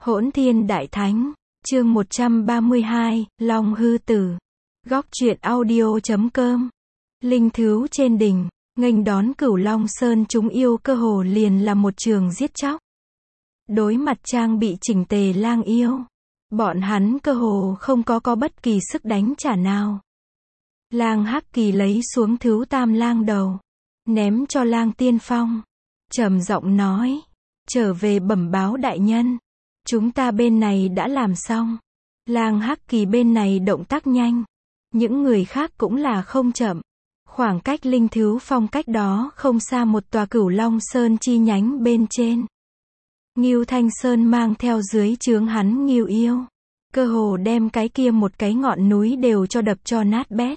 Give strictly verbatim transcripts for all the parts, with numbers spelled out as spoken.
Hỗn Thiên Đại Thánh, chương một trăm ba mươi hai, Long Hư Tử. Góc truyện audio chấm com. Linh thứu trên đỉnh, nghênh đón Cửu Long Sơn chúng yêu cơ hồ liền là một trường giết chóc. Đối mặt trang bị chỉnh tề lang yêu, bọn hắn cơ hồ không có có bất kỳ sức đánh trả nào. Lang Hắc Kỳ lấy xuống thứu tam lang đầu, ném cho lang tiên phong, trầm giọng nói, trở về bẩm báo đại nhân, chúng ta bên này đã làm xong. Lang Hắc Kỳ bên này động tác nhanh, những người khác cũng là không chậm. Khoảng cách linh thứu phong cách đó không xa một tòa Cửu Long Sơn chi nhánh bên trên. Ngưu Thanh Sơn mang theo dưới trướng hắn Ngưu yêu, cơ hồ đem cái kia một cái ngọn núi đều cho đập cho nát bét.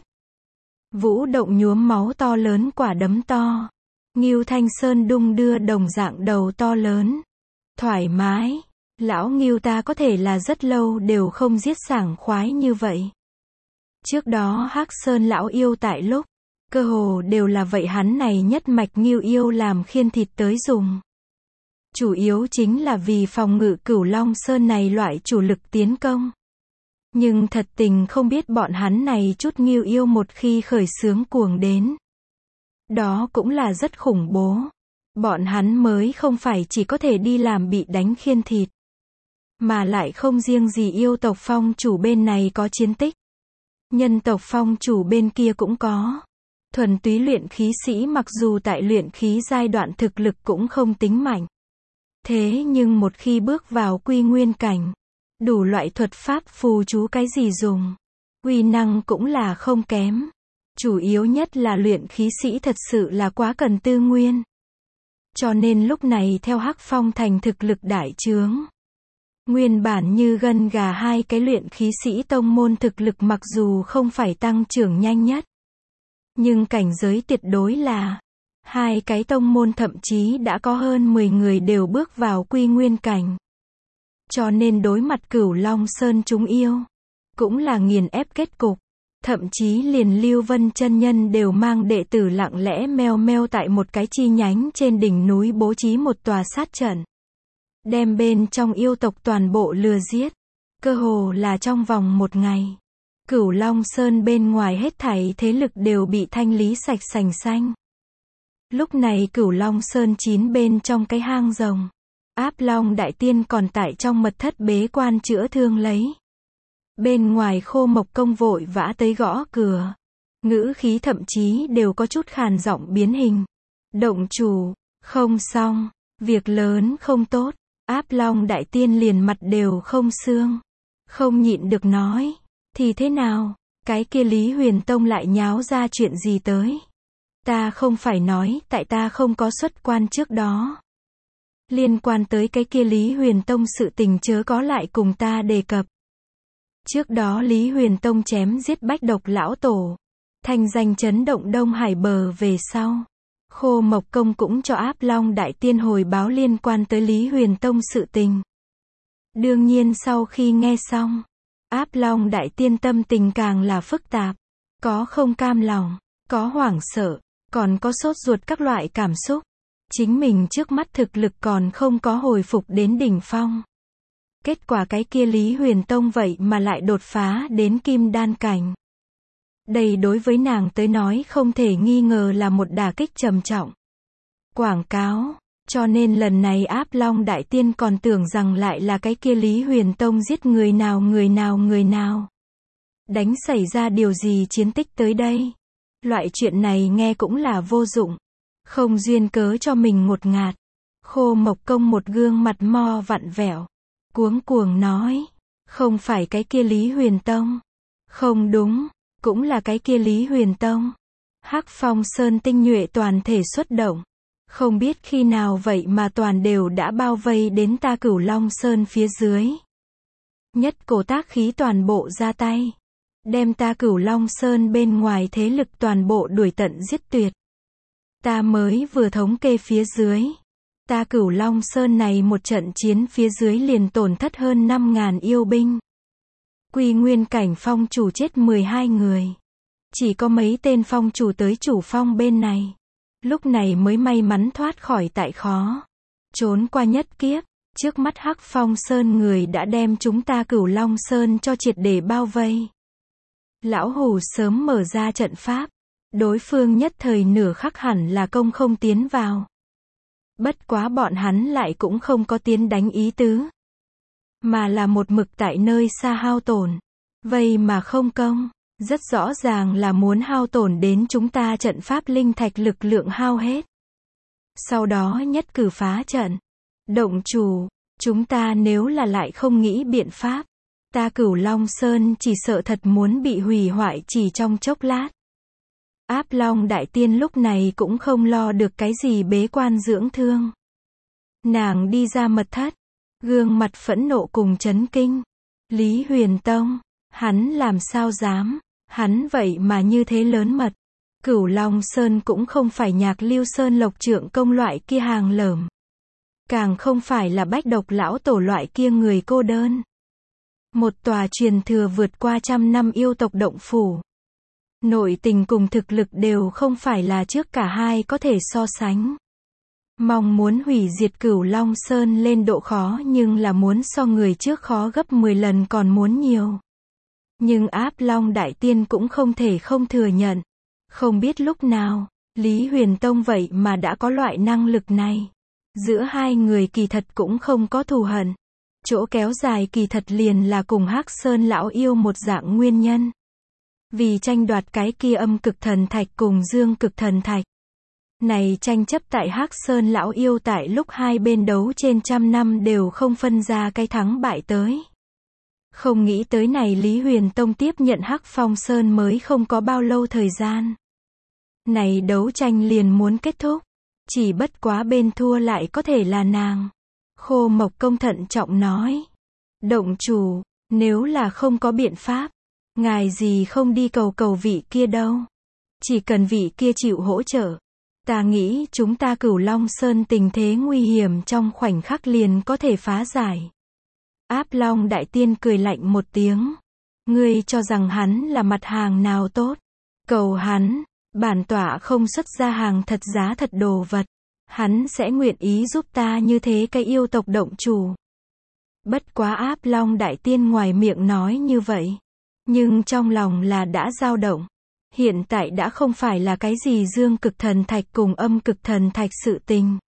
Vũ động nhuốm máu to lớn quả đấm to. Ngưu Thanh Sơn đung đưa đồng dạng đầu to lớn. Thoải mái. Lão Ngưu ta có thể là rất lâu đều không giết sảng khoái như vậy. Trước đó Hắc Sơn lão yêu tại lúc, cơ hồ đều là vậy hắn này nhất mạch Ngưu yêu làm khiên thịt tới dùng. Chủ yếu chính là vì phòng ngự Cửu Long Sơn này loại chủ lực tiến công. Nhưng thật tình không biết bọn hắn này chút Ngưu yêu một khi khởi xướng cuồng đến, đó cũng là rất khủng bố. Bọn hắn mới không phải chỉ có thể đi làm bị đánh khiên thịt, mà lại không riêng gì yêu tộc phong chủ bên này có chiến tích, nhân tộc phong chủ bên kia cũng có. Thuần túy luyện khí sĩ mặc dù tại luyện khí giai đoạn thực lực cũng không tính mạnh, thế nhưng một khi bước vào quy nguyên cảnh, đủ loại thuật pháp phù chú cái gì dùng, uy năng cũng là không kém. Chủ yếu nhất là luyện khí sĩ thật sự là quá cần tư nguyên. Cho nên lúc này theo Hắc Phong thành thực lực đại trướng, nguyên bản như gân gà hai cái luyện khí sĩ tông môn thực lực mặc dù không phải tăng trưởng nhanh nhất, nhưng cảnh giới tuyệt đối là, hai cái tông môn thậm chí đã có hơn mười người đều bước vào quy nguyên cảnh. Cho nên đối mặt Cửu Long Sơn chúng yêu, cũng là nghiền ép kết cục. Thậm chí liền Lưu Vân chân nhân đều mang đệ tử lặng lẽ meo meo tại một cái chi nhánh trên đỉnh núi bố trí một tòa sát trận, đem bên trong yêu tộc toàn bộ lừa giết. Cơ hồ là trong vòng một ngày, Cửu Long Sơn bên ngoài hết thảy thế lực đều bị thanh lý sạch sành xanh. Lúc này Cửu Long Sơn chín bên trong cái hang rồng, Áp Long Đại Tiên còn tại trong mật thất bế quan chữa thương lấy. Bên ngoài Khô Mộc Công vội vã tới gõ cửa, ngữ khí thậm chí đều có chút khàn giọng biến hình. Động chủ, không xong, việc lớn không tốt. Áp Long Đại Tiên liền mặt đều không xương, không nhịn được nói, thì thế nào, cái kia Lý Huyền Tông lại nháo ra chuyện gì tới. Ta không phải nói tại ta không có xuất quan trước đó. Liên quan tới cái kia Lý Huyền Tông sự tình chớ có lại cùng ta đề cập. Trước đó Lý Huyền Tông chém giết Bách Độc lão tổ, thành danh chấn động Đông Hải bờ về sau, Khô Mộc Công cũng cho Áp Long Đại Tiên hồi báo liên quan tới Lý Huyền Tông sự tình. Đương nhiên sau khi nghe xong, Áp Long Đại Tiên tâm tình càng là phức tạp, có không cam lòng, có hoảng sợ, còn có sốt ruột các loại cảm xúc. Chính mình trước mắt thực lực còn không có hồi phục đến đỉnh phong. Kết quả cái kia Lý Huyền Tông vậy mà lại đột phá đến kim đan cảnh. Đây đối với nàng tới nói không thể nghi ngờ là một đả kích trầm trọng. Quảng cáo, cho nên lần này Áp Long Đại Tiên còn tưởng rằng lại là cái kia Lý Huyền Tông giết người nào người nào người nào. Đánh xảy ra điều gì chiến tích tới đây. Loại chuyện này nghe cũng là vô dụng. Không duyên cớ cho mình ngột ngạt. Khô Mộc Công một gương mặt mo vặn vẹo, cuống cuồng nói, không phải cái kia Lý Huyền Tông. Không đúng, cũng là cái kia Lý Huyền Tông. Hắc Phong Sơn tinh nhuệ toàn thể xuất động. Không biết khi nào vậy mà toàn đều đã bao vây đến ta Cửu Long Sơn phía dưới. Nhất cổ tác khí toàn bộ ra tay, đem ta Cửu Long Sơn bên ngoài thế lực toàn bộ đuổi tận giết tuyệt. Ta mới vừa thống kê phía dưới, ta Cửu Long Sơn này một trận chiến phía dưới liền tổn thất hơn năm ngàn yêu binh. Quy nguyên cảnh phong chủ chết mười hai người. Chỉ có mấy tên phong chủ tới chủ phong bên này. Lúc này mới may mắn thoát khỏi tại khó. Trốn qua nhất kiếp. Trước mắt Hắc Phong Sơn người đã đem chúng ta Cửu Long Sơn cho triệt để bao vây. Lão Hủ sớm mở ra trận pháp. Đối phương nhất thời nửa khắc hẳn là công không tiến vào. Bất quá bọn hắn lại cũng không có tiến đánh ý tứ. Mà là một mực tại nơi xa hao tổn. Vây mà không công. Rất rõ ràng là muốn hao tổn đến chúng ta trận pháp linh thạch lực lượng hao hết. Sau đó nhất cử phá trận. Động chủ, chúng ta nếu là lại không nghĩ biện pháp, ta Cửu Long Sơn chỉ sợ thật muốn bị hủy hoại chỉ trong chốc lát. Áp Long Đại Tiên lúc này cũng không lo được cái gì bế quan dưỡng thương. Nàng đi ra mật thất, gương mặt phẫn nộ cùng chấn kinh. Lý Huyền Tông, hắn làm sao dám, hắn vậy mà như thế lớn mật. Cửu Long Sơn cũng không phải Nhạc Lưu Sơn Lộc Trượng Công loại kia hàng lởm. Càng không phải là Bách Độc Lão Tổ loại kia người cô đơn. Một tòa truyền thừa vượt qua trăm năm yêu tộc động phủ. Nội tình cùng thực lực đều không phải là trước cả hai có thể so sánh. Mong muốn hủy diệt Cửu Long Sơn lên độ khó nhưng là muốn so người trước khó gấp mười lần còn muốn nhiều. Nhưng Áp Long Đại Tiên cũng không thể không thừa nhận. Không biết lúc nào, Lý Huyền Tông vậy mà đã có loại năng lực này. Giữa hai người kỳ thật cũng không có thù hận. Chỗ kéo dài kỳ thật liền là cùng Hắc Sơn lão yêu một dạng nguyên nhân. Vì tranh đoạt cái kia âm cực thần thạch cùng dương cực thần thạch. Này tranh chấp tại Hắc Sơn lão yêu tại lúc hai bên đấu trên trăm năm đều không phân ra cái thắng bại tới. Không nghĩ tới này Lý Huyền Tông tiếp nhận Hắc Phong Sơn mới không có bao lâu thời gian. Này đấu tranh liền muốn kết thúc. Chỉ bất quá bên thua lại có thể là nàng. Khô Mộc Công thận trọng nói. Động chủ, nếu là không có biện pháp, ngài gì không đi cầu cầu vị kia đâu. Chỉ cần vị kia chịu hỗ trợ. Ta nghĩ chúng ta Cửu Long Sơn tình thế nguy hiểm trong khoảnh khắc liền có thể phá giải. Áp Long Đại Tiên cười lạnh một tiếng. Ngươi cho rằng hắn là mặt hàng nào tốt. Cầu hắn, bản tọa không xuất ra hàng thật giá thật đồ vật. Hắn sẽ nguyện ý giúp ta như thế cái yêu tộc động chủ. Bất quá Áp Long Đại Tiên ngoài miệng nói như vậy. Nhưng trong lòng là đã dao động. Hiện tại đã không phải là cái gì dương cực thần thạch cùng âm cực thần thạch sự tình.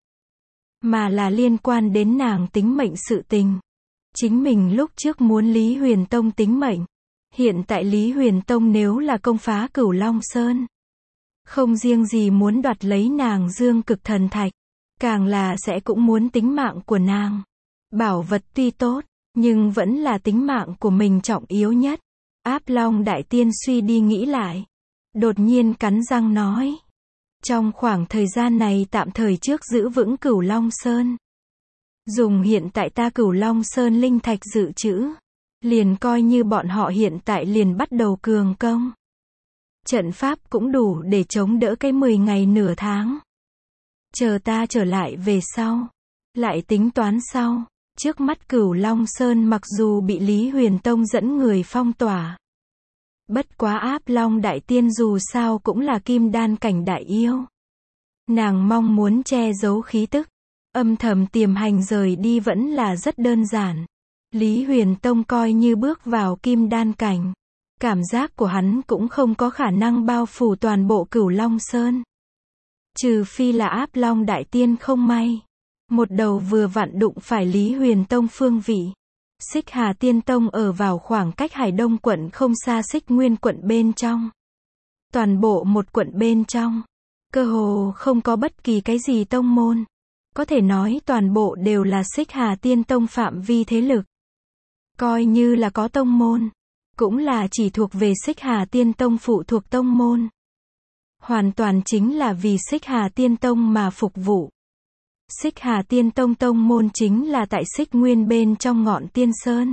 Mà là liên quan đến nàng tính mệnh sự tình. Chính mình lúc trước muốn Lý Huyền Tông tính mệnh. Hiện tại Lý Huyền Tông nếu là công phá Cửu Long Sơn. Không riêng gì muốn đoạt lấy nàng dương cực thần thạch. Càng là sẽ cũng muốn tính mạng của nàng. Bảo vật tuy tốt, nhưng vẫn là tính mạng của mình trọng yếu nhất. Áp Long Đại Tiên suy đi nghĩ lại. Đột nhiên cắn răng nói. Trong khoảng thời gian này tạm thời trước giữ vững Cửu Long Sơn. Dùng hiện tại ta Cửu Long Sơn linh thạch dự trữ. Liền coi như bọn họ hiện tại liền bắt đầu cường công. Trận pháp cũng đủ để chống đỡ cái mười ngày nửa tháng. Chờ ta trở lại về sau. Lại tính toán sau. Trước mắt Cửu Long Sơn mặc dù bị Lý Huyền Tông dẫn người phong tỏa. Bất quá Áp Long Đại Tiên dù sao cũng là kim đan cảnh đại yêu. Nàng mong muốn che giấu khí tức. Âm thầm tiềm hành rời đi vẫn là rất đơn giản. Lý Huyền Tông coi như bước vào kim đan cảnh. Cảm giác của hắn cũng không có khả năng bao phủ toàn bộ Cửu Long Sơn. Trừ phi là Áp Long Đại Tiên không may. Một đầu vừa vặn đụng phải Lý Huyền Tông phương vị. Xích Hà Tiên Tông ở vào khoảng cách Hải Đông quận không xa Xích Nguyên quận bên trong. Toàn bộ một quận bên trong. Cơ hồ không có bất kỳ cái gì tông môn. Có thể nói toàn bộ đều là Xích Hà Tiên Tông phạm vi thế lực. Coi như là có tông môn. Cũng là chỉ thuộc về Xích Hà Tiên Tông phụ thuộc tông môn. Hoàn toàn chính là vì Xích Hà Tiên Tông mà phục vụ. Xích Hà Tiên Tông tông môn chính là tại Xích Nguyên bên trong ngọn Tiên Sơn.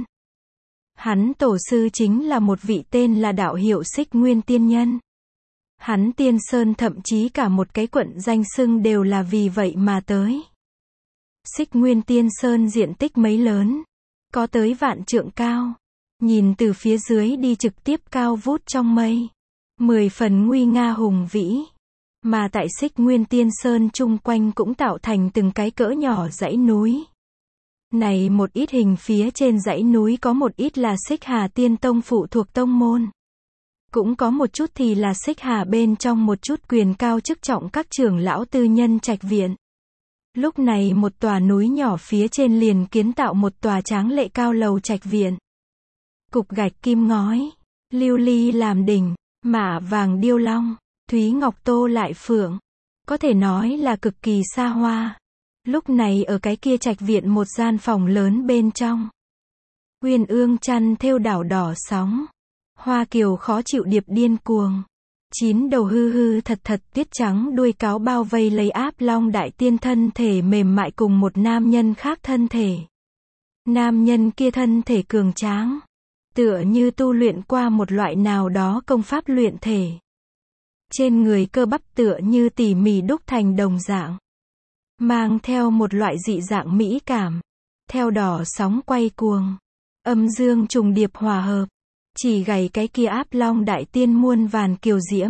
Hắn tổ sư chính là một vị tên là đạo hiệu Xích Nguyên Tiên Nhân. Hắn Tiên Sơn thậm chí cả một cái quận danh xưng đều là vì vậy mà tới. Xích Nguyên Tiên Sơn diện tích mấy lớn. Có tới vạn trượng cao. Nhìn từ phía dưới đi trực tiếp cao vút trong mây. Mười phần nguy nga hùng vĩ. Mà tại Xích Nguyên Tiên Sơn chung quanh cũng tạo thành từng cái cỡ nhỏ dãy núi. Này một ít hình phía trên dãy núi có một ít là Xích Hà Tiên Tông phụ thuộc tông môn. Cũng có một chút thì là Xích Hà bên trong một chút quyền cao chức trọng các trưởng lão tư nhân trạch viện. Lúc này một tòa núi nhỏ phía trên liền kiến tạo một tòa tráng lệ cao lầu trạch viện. Cục gạch kim ngói, lưu ly làm đỉnh, mạ vàng điêu long, thúy ngọc tô lại phượng. Có thể nói là cực kỳ xa hoa. Lúc này ở cái kia trạch viện một gian phòng lớn bên trong. Uyên ương chăn thêu đảo đỏ sóng. Hoa kiều khó chịu điệp điên cuồng. Chín đầu hư hư thật thật tiết trắng đuôi cáo bao vây lấy Áp Long đại tiên thân thể mềm mại cùng một nam nhân khác thân thể. Nam nhân kia thân thể cường tráng. Tựa như tu luyện qua một loại nào đó công pháp luyện thể. Trên người cơ bắp tựa như tỉ mỉ đúc thành đồng dạng. Mang theo một loại dị dạng mỹ cảm. Theo đỏ sóng quay cuồng. Âm dương trùng điệp hòa hợp. Chỉ gầy cái kia Áp Long đại tiên muôn vàn kiều diễm.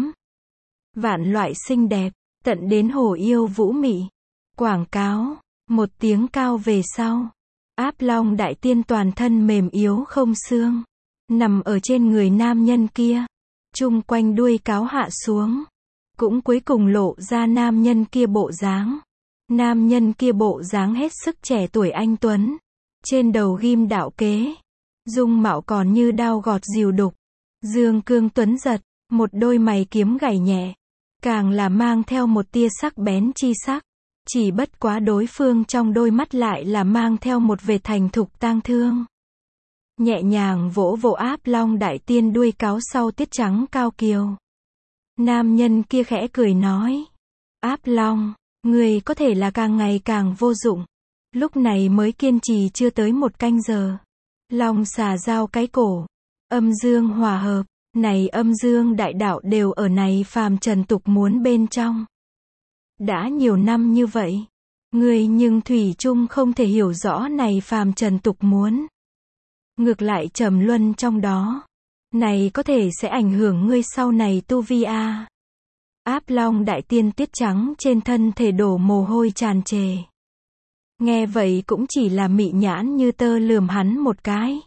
Vạn loại xinh đẹp. Tận đến hổ yêu vũ mị. Quảng cáo. Một tiếng cao về sau. Áp Long đại tiên toàn thân mềm yếu không xương. Nằm ở trên người nam nhân kia. Chung quanh đuôi cáo hạ xuống. Cũng cuối cùng lộ ra nam nhân kia bộ dáng. Nam nhân kia bộ dáng hết sức trẻ tuổi anh tuấn. Trên đầu ghim đạo kế. Dung mạo còn như đao gọt dìu đục. Dương cương tuấn giật. Một đôi mày kiếm gảy nhẹ. Càng là mang theo một tia sắc bén chi sắc. Chỉ bất quá đối phương trong đôi mắt lại là mang theo một vệt thành thục tang thương. Nhẹ nhàng vỗ vỗ Áp Long đại tiên đuôi cáo sau tiết trắng cao kiều. Nam nhân kia khẽ cười nói. Áp Long, người có thể là càng ngày càng vô dụng. Lúc này mới kiên trì chưa tới một canh giờ. Long xà giao cái cổ. Âm dương hòa hợp. Này âm dương đại đạo đều ở này phàm trần tục muốn bên trong. Đã nhiều năm như vậy. Người nhưng thủy chung không thể hiểu rõ này phàm trần tục muốn. Ngược lại trầm luân trong đó. Này có thể sẽ ảnh hưởng ngươi sau này tu vi a. Áp Long đại tiên tiết trắng trên thân thể đổ mồ hôi tràn trề. Nghe vậy cũng chỉ là mị nhãn như tơ lườm hắn một cái.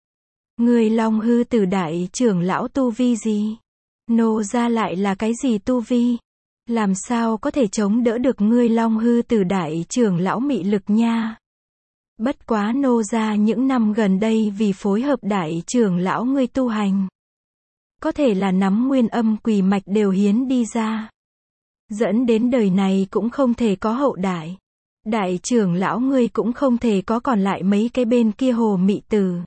Ngươi Long hư tử đại trưởng lão tu vi gì? Nô ra lại là cái gì tu vi? Làm sao có thể chống đỡ được ngươi Long hư tử đại trưởng lão mị lực nha? Bất quá nô ra những năm gần đây vì phối hợp đại trưởng lão ngươi tu hành. Có thể là nắm nguyên âm quỷ mạch đều hiến đi ra. Dẫn đến đời này cũng không thể có hậu đại. Đại trưởng lão ngươi cũng không thể có còn lại mấy cái bên kia hồ mị tử.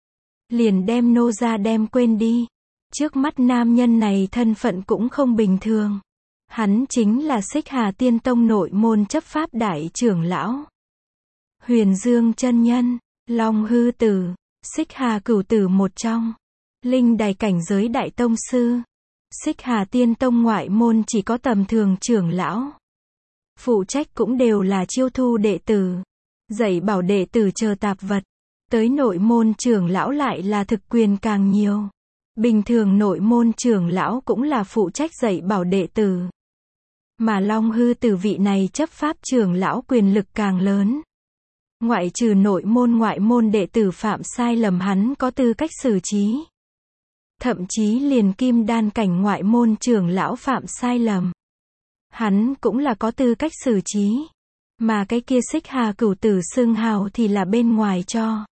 Liền đem nô ra đem quên đi. Trước mắt nam nhân này thân phận cũng không bình thường. Hắn chính là Xích Hà Tiên Tông nội môn chấp pháp đại trưởng lão. Huyền Dương chân nhân, Long hư tử, Xích Hà cửu tử một trong. Linh đài cảnh giới đại tông sư. Xích Hà Tiên Tông ngoại môn chỉ có tầm thường trưởng lão. Phụ trách cũng đều là chiêu thu đệ tử. Dạy bảo đệ tử chờ tạp vật. Tới nội môn trưởng lão lại là thực quyền càng nhiều. Bình thường nội môn trưởng lão cũng là phụ trách dạy bảo đệ tử. Mà Long hư tử vị này chấp pháp trưởng lão quyền lực càng lớn. Ngoại trừ nội môn ngoại môn đệ tử phạm sai lầm hắn có tư cách xử trí. Thậm chí liền kim đan cảnh ngoại môn trưởng lão phạm sai lầm. Hắn cũng là có tư cách xử trí. Mà cái kia Xích Hà cửu tử xưng hào thì là bên ngoài cho.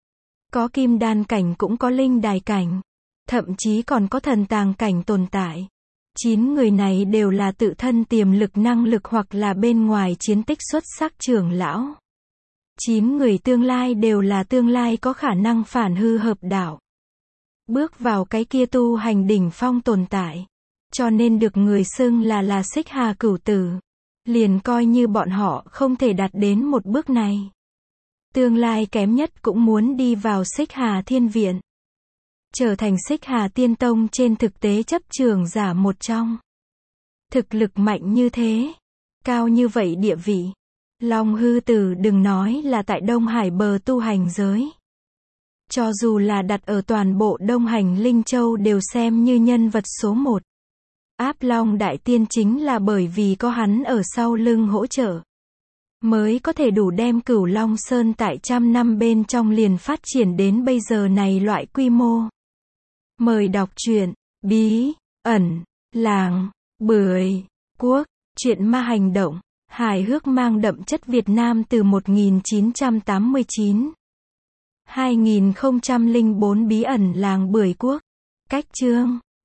Có kim đan cảnh cũng có linh đài cảnh. Thậm chí còn có thần tàng cảnh tồn tại. Chín người này đều là tự thân tiềm lực năng lực hoặc là bên ngoài chiến tích xuất sắc trưởng lão. Chín người tương lai đều là tương lai có khả năng phản hư hợp đạo. Bước vào cái kia tu hành đỉnh phong tồn tại. Cho nên được người xưng là là Xích Hà cửu tử. Liền coi như bọn họ không thể đạt đến một bước này. Tương lai kém nhất cũng muốn đi vào Xích Hà Thiên Viện. Trở thành Xích Hà Tiên Tông trên thực tế chấp trường giả một trong. Thực lực mạnh như thế. Cao như vậy địa vị. Long hư tử đừng nói là tại Đông Hải bờ tu hành giới. Cho dù là đặt ở toàn bộ Đông Hành Linh Châu đều xem như nhân vật số một. Áp Long đại tiên chính là bởi vì có hắn ở sau lưng hỗ trợ. mới có thể đủ đem Cửu Long Sơn tại trăm năm bên trong liền phát triển đến bây giờ này loại quy mô. Mời đọc truyện Bí ẩn làng Bưởi Quốc, truyện ma hành động, hài hước mang đậm chất Việt Nam từ một nghìn chín trăm tám mươi chín. hai nghìn không trăm lẻ bốn Bí ẩn làng Bưởi Quốc. Cách chương